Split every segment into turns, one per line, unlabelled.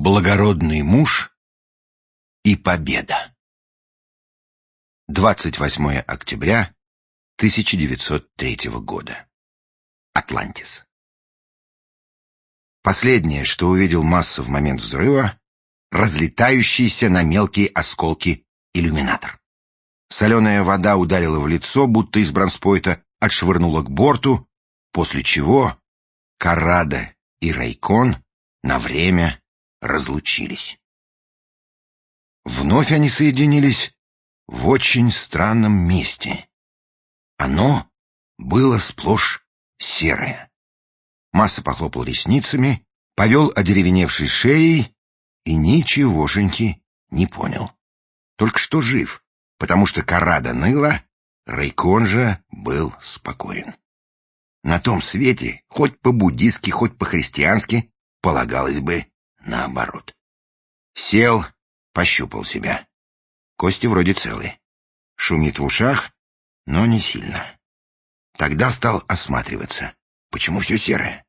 Благородный муж и победа. 28 октября 1903 года. Атлантис. Последнее, что увидел Масса в момент взрыва, разлетающийся на мелкие осколки иллюминатор. Соленая вода ударила в лицо, будто из бронспойта, отшвырнула к борту, после чего Коррадо и Райкон на время разлучились. Вновь они соединились в очень странном месте. Оно было сплошь серое. Масса похлопал ресницами, повел одеревеневшей шеей и ничегошеньки не понял. Только что жив, потому что Коррадо ныла, Райкон же был спокоен. На том свете, хоть по-буддистски, хоть по-христиански, полагалось бы наоборот. Сел, пощупал себя. Кости вроде целы. Шумит в ушах, но не сильно. Тогда стал осматриваться. Почему все серое?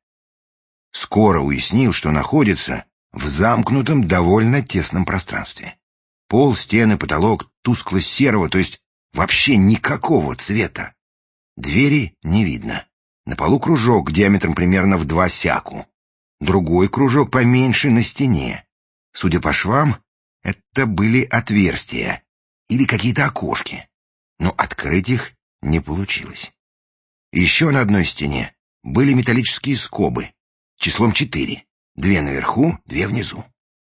Скоро уяснил, что находится в замкнутом, довольно тесном пространстве. Пол, стены, потолок тускло-серого, то есть вообще никакого цвета. Двери не видно. На полу кружок диаметром примерно в 2 сяку. Другой кружок поменьше на стене. Судя по швам, это были отверстия или какие-то окошки, но открыть их не получилось. Еще на одной стене были металлические скобы, числом 4, 2 наверху, 2 внизу.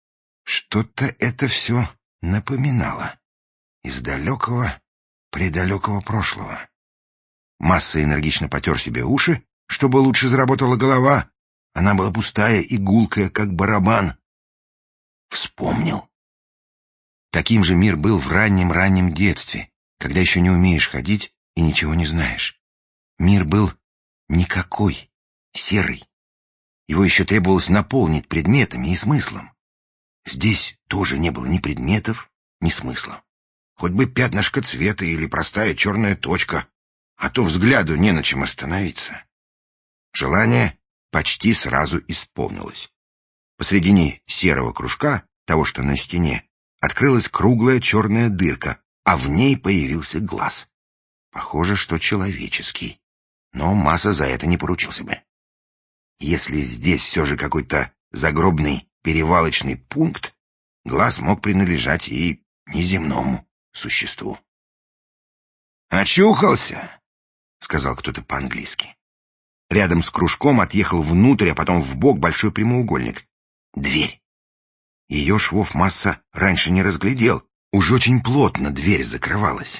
Что-то это все напоминало из далекого, предалекого прошлого. Масса энергично потер себе уши, чтобы лучше заработала голова. Она была пустая и гулкая, как барабан. Вспомнил. Таким же мир был в раннем-раннем детстве, когда еще не умеешь ходить и ничего не знаешь. Мир был никакой, серый. Его еще требовалось наполнить предметами и смыслом. Здесь тоже не было ни предметов, ни смысла. Хоть бы пятнышко цвета или простая черная точка, а то взгляду не на чем остановиться. Желание почти сразу исполнилось. Посредине серого кружка, того, что на стене, открылась круглая черная дырка, а в ней появился глаз. Похоже, что человеческий, но Масса за это не поручился бы. Если здесь все же какой-то загробный перевалочный пункт, глаз мог принадлежать и неземному существу. «Очухался!» — сказал кто-то по-английски. Рядом с кружком отъехал внутрь, а потом вбок большой прямоугольник. Дверь. Ее швов Масса раньше не разглядел. Уж очень плотно дверь закрывалась.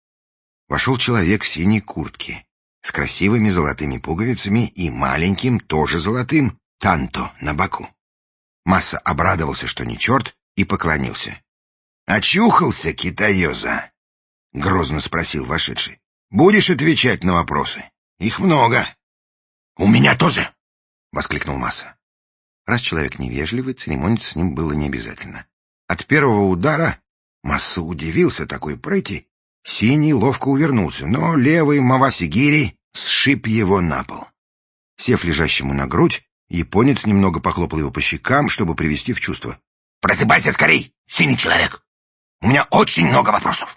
Вошел человек в синей куртке, с красивыми золотыми пуговицами и маленьким, тоже золотым, танто на боку. Масса обрадовался, что не черт, и поклонился. «Очухался, китаёза?» — грозно спросил вошедший. «Будешь отвечать на вопросы? Их много». «У меня тоже!» — воскликнул Масса. Раз человек невежливый, церемониться с ним было не обязательно. От первого удара Масса удивился такой прыти. Синий ловко увернулся, но левый Мавасигири сшиб его на пол. Сев лежащему на грудь, японец немного похлопал его по щекам, чтобы привести в чувство. «Просыпайся скорей, синий человек! У меня очень много вопросов!»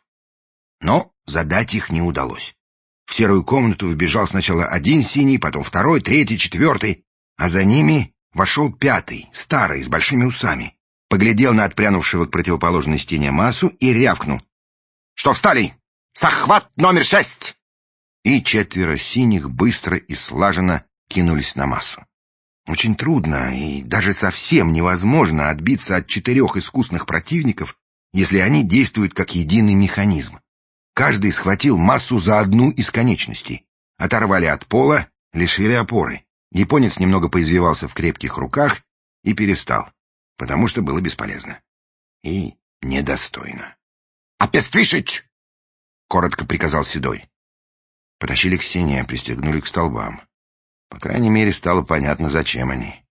Но задать их не удалось. В серую комнату вбежал сначала один синий, потом второй, третий, четвертый, а за ними вошел пятый, старый, с большими усами, поглядел на отпрянувшего к противоположной стене Массу и рявкнул. «Что встали? Захват номер 6!» И 4 синих быстро и слаженно кинулись на Массу. Очень трудно и даже совсем невозможно отбиться от 4 искусных противников, если они действуют как единый механизм. Каждый схватил Массу за одну из конечностей. Оторвали от пола, лишили опоры. Японец немного поизвивался в крепких руках и перестал, потому что было бесполезно. И недостойно. «Опествишить!» — коротко приказал Седой. Потащили к стене, пристегнули к столбам. По крайней мере, стало понятно, зачем они.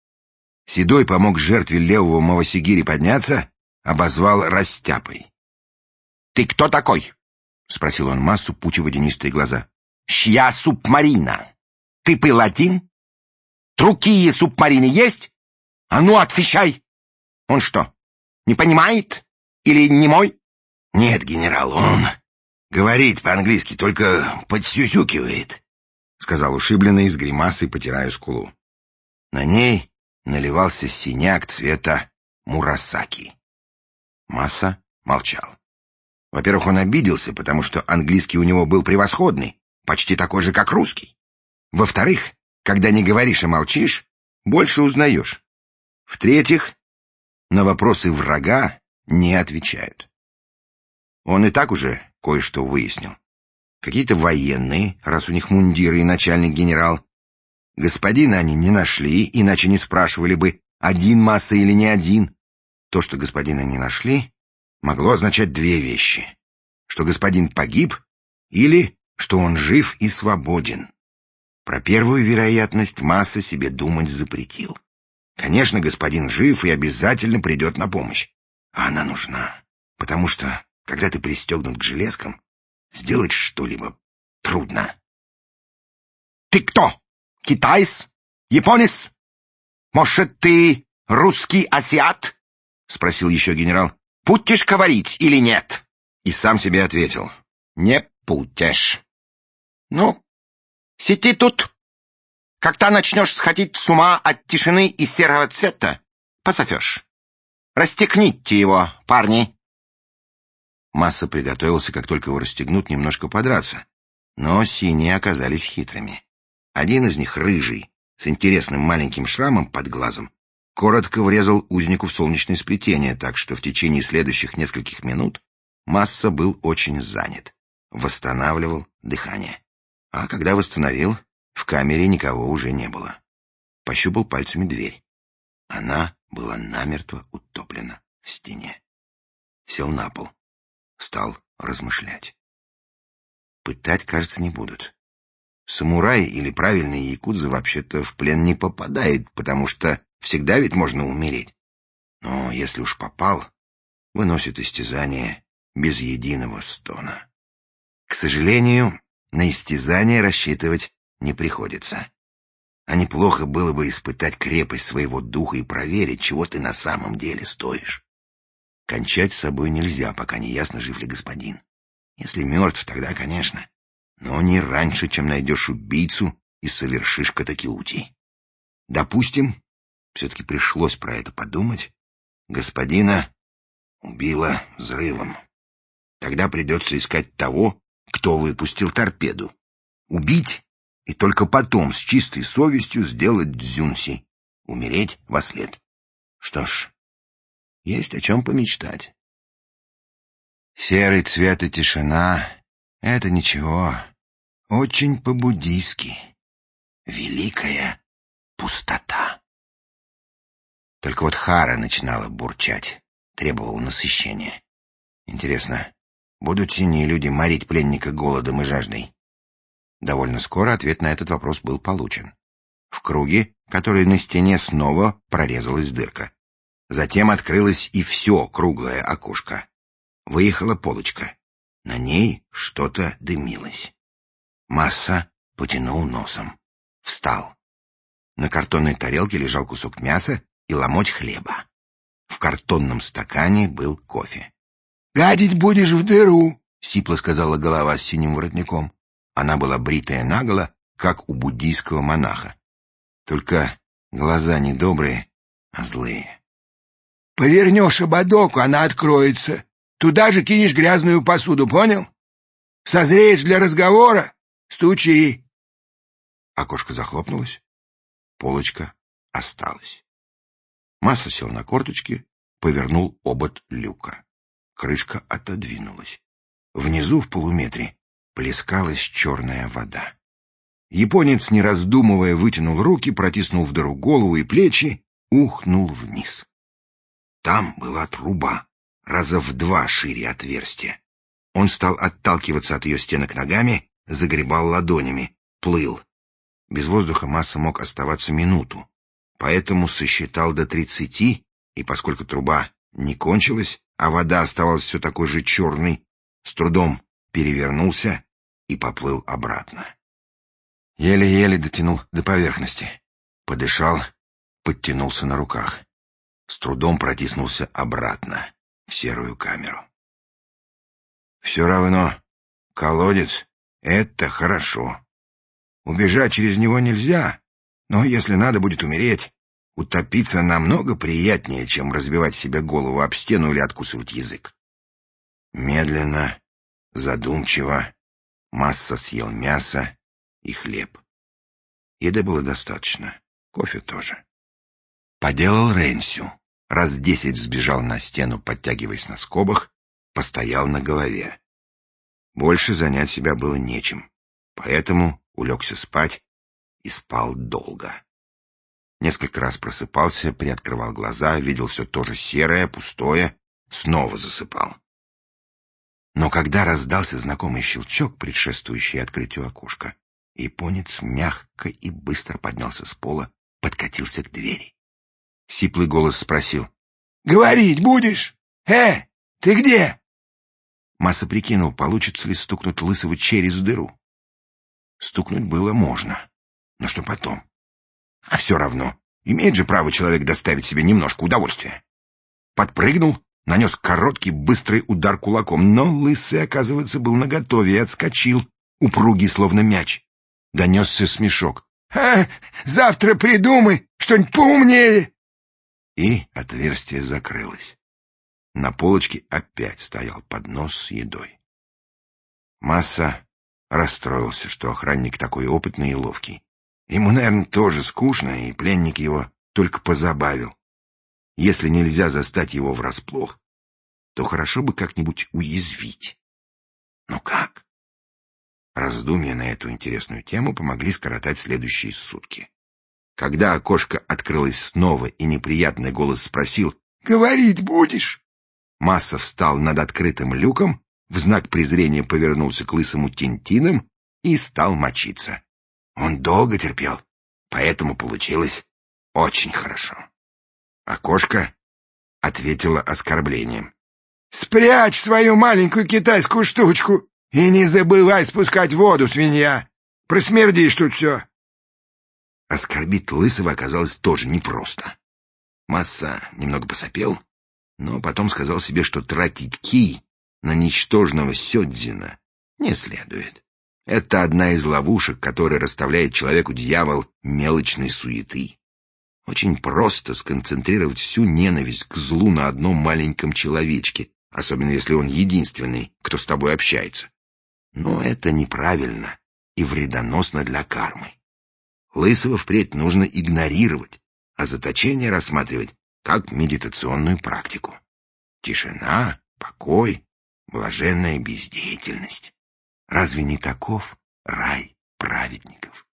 Седой помог жертве левого Мавасигири подняться, обозвал растяпой. «Ты кто такой?» — спросил он Массу, пуча водянистые глаза. «Чья субмарина? Ты пилотин? Другие субмарины есть? А ну, отвечай!»
Он что, не понимает? Или немой?
Нет, генерал, он говорит по-английски, только подсюсюкивает, — сказал ушибленный с гримасой, потирая скулу. На ней наливался синяк цвета мурасаки. Масса молчал. Во-первых, он обиделся, потому что английский у него был превосходный, почти такой же, как русский. Во-вторых, когда не говоришь и молчишь, больше узнаешь. В-третьих, на вопросы врага не отвечают. Он и так уже кое-что выяснил. Какие-то военные, раз у них мундиры и начальник генерал. Господина они не нашли, иначе не спрашивали бы, один Масса или не один. То, что господина не нашли, могло означать две вещи: что господин погиб или что он жив и свободен. Про первую вероятность Масса себе думать запретил. Конечно, господин жив и обязательно придет на помощь. А она нужна, потому что, когда ты пристегнут к железкам, сделать что-либо трудно.
— Ты кто? Китаец? Японец? Может, ты русский азиат? — спросил еще генерал. — Будешь говорить или нет?
И сам себе ответил:
не будешь. Ну, сиди тут. Когда начнешь сходить с ума от тишины и серого цвета, позовешь. Расстегните его, парни.
Масса приготовился, как только его расстегнут, немножко подраться. Но синие оказались хитрыми. Один из них, рыжий, с интересным маленьким шрамом под глазом, коротко врезал узнику в солнечное сплетение, так что в течение следующих нескольких минут Масса был очень занят. Восстанавливал дыхание. А когда восстановил, в камере никого уже не было. Пощупал пальцами дверь. Она была намертво утоплена в стене. Сел на пол. Стал размышлять. Пытать, кажется, не будут. Самурай или правильный якудза вообще-то в плен не попадает, потому что всегда ведь можно умереть. Но если уж попал, выносит истязание без единого стона. К сожалению, на истязание рассчитывать не приходится. А неплохо было бы испытать крепость своего духа и проверить, чего ты на самом деле стоишь. Кончать с собой нельзя, пока не ясно, жив ли господин. Если мертв, тогда, конечно, но не раньше, чем найдешь убийцу и совершишь катакиути. Допустим, все-таки пришлось про это подумать, господина убило взрывом. Тогда придется искать того, кто выпустил торпеду. Убить и только потом с чистой совестью сделать дзюнси. Умереть вослед. Что ж, есть о чем помечтать. Серый цвет и тишина — это ничего. Очень по-буддийски. Великая пустота. Только вот Хара начинала бурчать, требовала насыщения. Интересно, будут синие люди морить пленника голодом и жаждой? Довольно скоро ответ на этот вопрос был получен. В круге, который на стене, снова прорезалась дырка. Затем открылось и все круглое окошко. Выехала полочка. На ней что-то дымилось. Масса потянул носом. Встал. На картонной тарелке лежал кусок мяса и ломоть хлеба. В картонном стакане был кофе. — Гадить будешь в дыру, — сипло сказала голова с синим воротником. Она была бритая наголо, как у буддийского монаха. Только глаза не добрые, а злые. — Повернешь ободок, она откроется. Туда же кинешь грязную посуду, понял? Созреешь для разговора — стучи. Окошко захлопнулось. Полочка осталась. Масса сел на корточки, повернул обод люка. Крышка отодвинулась. Внизу в полуметре плескалась черная вода. Японец, не раздумывая, вытянул руки, протиснул в дыру голову и плечи, ухнул вниз. Там была труба, раза в 2 шире отверстия. Он стал отталкиваться от ее стенок ногами, загребал ладонями, плыл. Без воздуха Масса мог оставаться минуту, поэтому сосчитал до 30, и поскольку труба не кончилась, а вода оставалась все такой же черной, с трудом перевернулся и поплыл обратно. Еле-еле дотянул до поверхности. Подышал, подтянулся на руках. с трудом протиснулся обратно в серую камеру. Все равно колодец — это хорошо. Убежать через него нельзя, но если надо будет умереть, утопиться намного приятнее, чем разбивать себе голову об стену или откусывать язык. Медленно, задумчиво Масса съел мясо и хлеб. Еды было достаточно, кофе тоже. Поделал Ренсю. Раз 10 сбежал на стену, подтягиваясь на скобах, постоял на голове. Больше занять себя было нечем, поэтому улегся спать и спал долго. Несколько раз просыпался, приоткрывал глаза, видел все то же серое, пустое, снова засыпал. Но когда раздался знакомый щелчок, предшествующий открытию окошка, японец мягко и быстро поднялся с пола, подкатился к двери. Сиплый голос спросил: «Говорить будешь? Ты где?» Масса прикинул, получится ли стукнуть Лысого через дыру. Стукнуть было можно, но что потом? А все равно, имеет же право человек доставить себе немножко удовольствия. Подпрыгнул, нанес короткий, быстрый удар кулаком, но Лысый, оказывается, был наготове и отскочил, упругий, словно мяч. Донесся смешок. «Завтра придумай что-нибудь поумнее!» И отверстие закрылось. На полочке опять стоял поднос с едой. Масса расстроился, что охранник такой опытный и ловкий. Ему, наверное, тоже скучно, и пленник его только позабавил. Если нельзя застать его врасплох, то хорошо бы как-нибудь уязвить. Но как? Раздумья на эту интересную тему помогли скоротать следующие сутки. Когда окошко открылось снова и неприятный голос спросил: «Говорить будешь?» Масса встал над открытым люком, в знак презрения повернулся к Лысому Тинтином и стал мочиться. Он долго терпел, поэтому получилось очень хорошо. Окошко ответило оскорблением. «Спрячь свою маленькую китайскую штучку и не забывай спускать воду, свинья! Просмердишь тут все!» Оскорбить Лысого оказалось тоже непросто. Масса немного посопел, но потом сказал себе, что тратить ки на ничтожного сёдзина не следует. Это одна из ловушек, которые расставляет человеку дьявол мелочной суеты. Очень просто сконцентрировать всю ненависть к злу на одном маленьком человечке, особенно если он единственный, кто с тобой общается. Но это неправильно и вредоносно для кармы. Лысого впредь нужно игнорировать, а заточение рассматривать как медитационную практику. Тишина, покой, блаженная бездеятельность. Разве не таков рай праведников?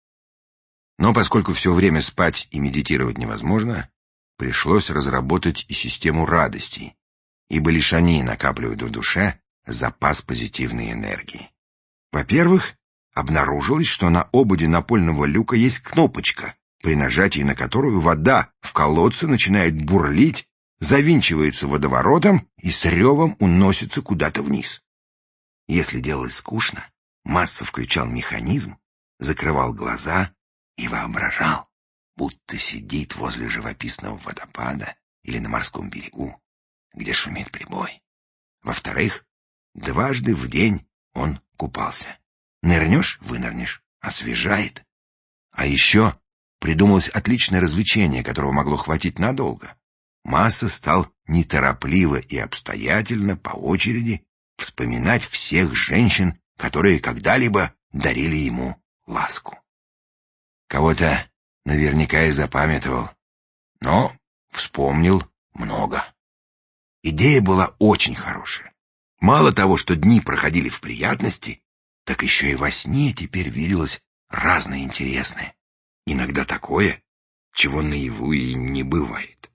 Но поскольку все время спать и медитировать невозможно, пришлось разработать и систему радостей, ибо лишь они накапливают в душе запас позитивной энергии. Во-первых, обнаружилось, что на ободе напольного люка есть кнопочка, при нажатии на которую вода в колодце начинает бурлить, завинчивается водоворотом и с ревом уносится куда-то вниз. Если делалось скучно, Масса включал механизм, закрывал глаза и воображал, будто сидит возле живописного водопада или на морском берегу, где шумит прибой. Во-вторых, дважды в день он купался. Нырнешь — вынырнешь, освежает. А еще придумалось отличное развлечение, которого могло хватить надолго. Масса стал неторопливо и обстоятельно по очереди вспоминать всех женщин, которые когда-либо дарили ему ласку. Кого-то наверняка и запамятовал, но вспомнил много. Идея была очень хорошая. Мало того, что дни проходили в приятности, так еще и во сне теперь виделось разное интересное. Иногда такое, чего наяву и не бывает.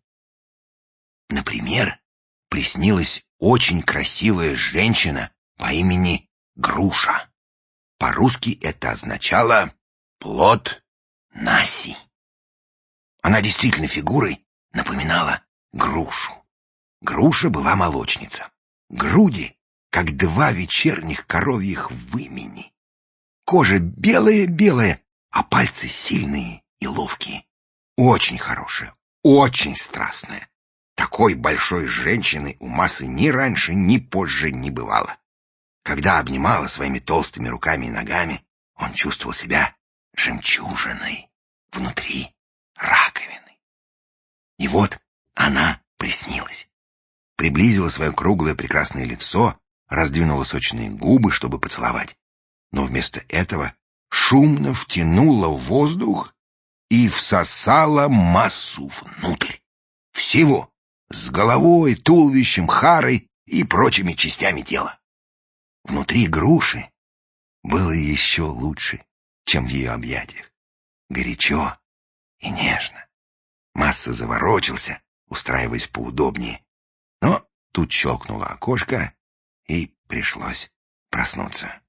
Например, приснилась очень красивая женщина по имени Груша. По-русски это означало «плод Наси». Она действительно фигурой напоминала грушу. Груша была молочница. Груди, как два вечерних коровьих вымени. Кожа белая-белая, а пальцы сильные и ловкие. Очень хорошая, очень страстная. Такой большой женщины у Массы ни раньше, ни позже не бывало. Когда обнимала своими толстыми руками и ногами, он чувствовал себя жемчужиной внутри раковины. И вот она приснилась. Приблизила свое круглое прекрасное лицо, раздвинула сочные губы, чтобы поцеловать. Но вместо этого шумно втянула в воздух и всосала Массу внутрь. Всего, с головой, туловищем, харой и прочими частями тела. Внутри груши было еще лучше, чем в ее объятиях. Горячо и нежно. Масса заворочился, устраиваясь поудобнее. Но тут щелкнуло окошко, и пришлось проснуться.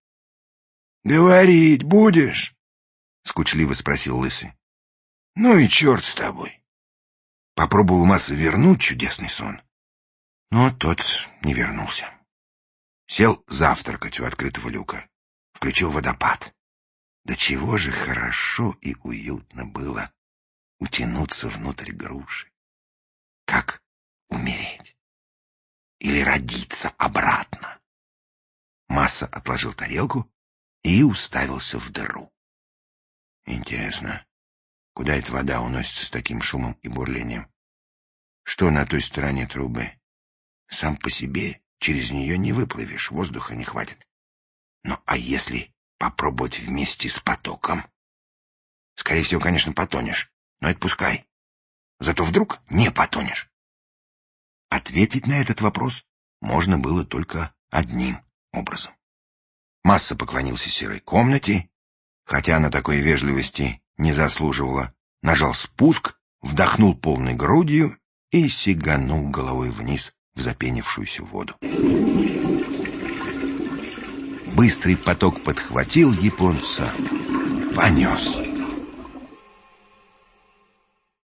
— Говорить будешь? — скучливо спросил Лысый. — Ну и черт с тобой. Попробовал Масса вернуть чудесный сон, но тот не вернулся. Сел завтракать у открытого люка, включил водопад. До чего же хорошо и уютно было утянуться внутрь груши. Как умереть? Или родиться обратно? Масса отложил тарелку и уставился в дыру. Интересно, куда эта вода уносится с таким шумом и бурлением? Что на той стороне трубы? Сам по себе через нее не выплывешь, воздуха не хватит. Ну, а если попробовать вместе с потоком? Скорее всего, конечно, потонешь, но это пускай. Зато вдруг не потонешь. Ответить на этот вопрос можно было только одним образом. Масса поклонился серой комнате, хотя она такой вежливости не заслуживала, нажал спуск, вдохнул полной грудью и сиганул головой вниз в запенившуюся воду. Быстрый поток подхватил японца, понес.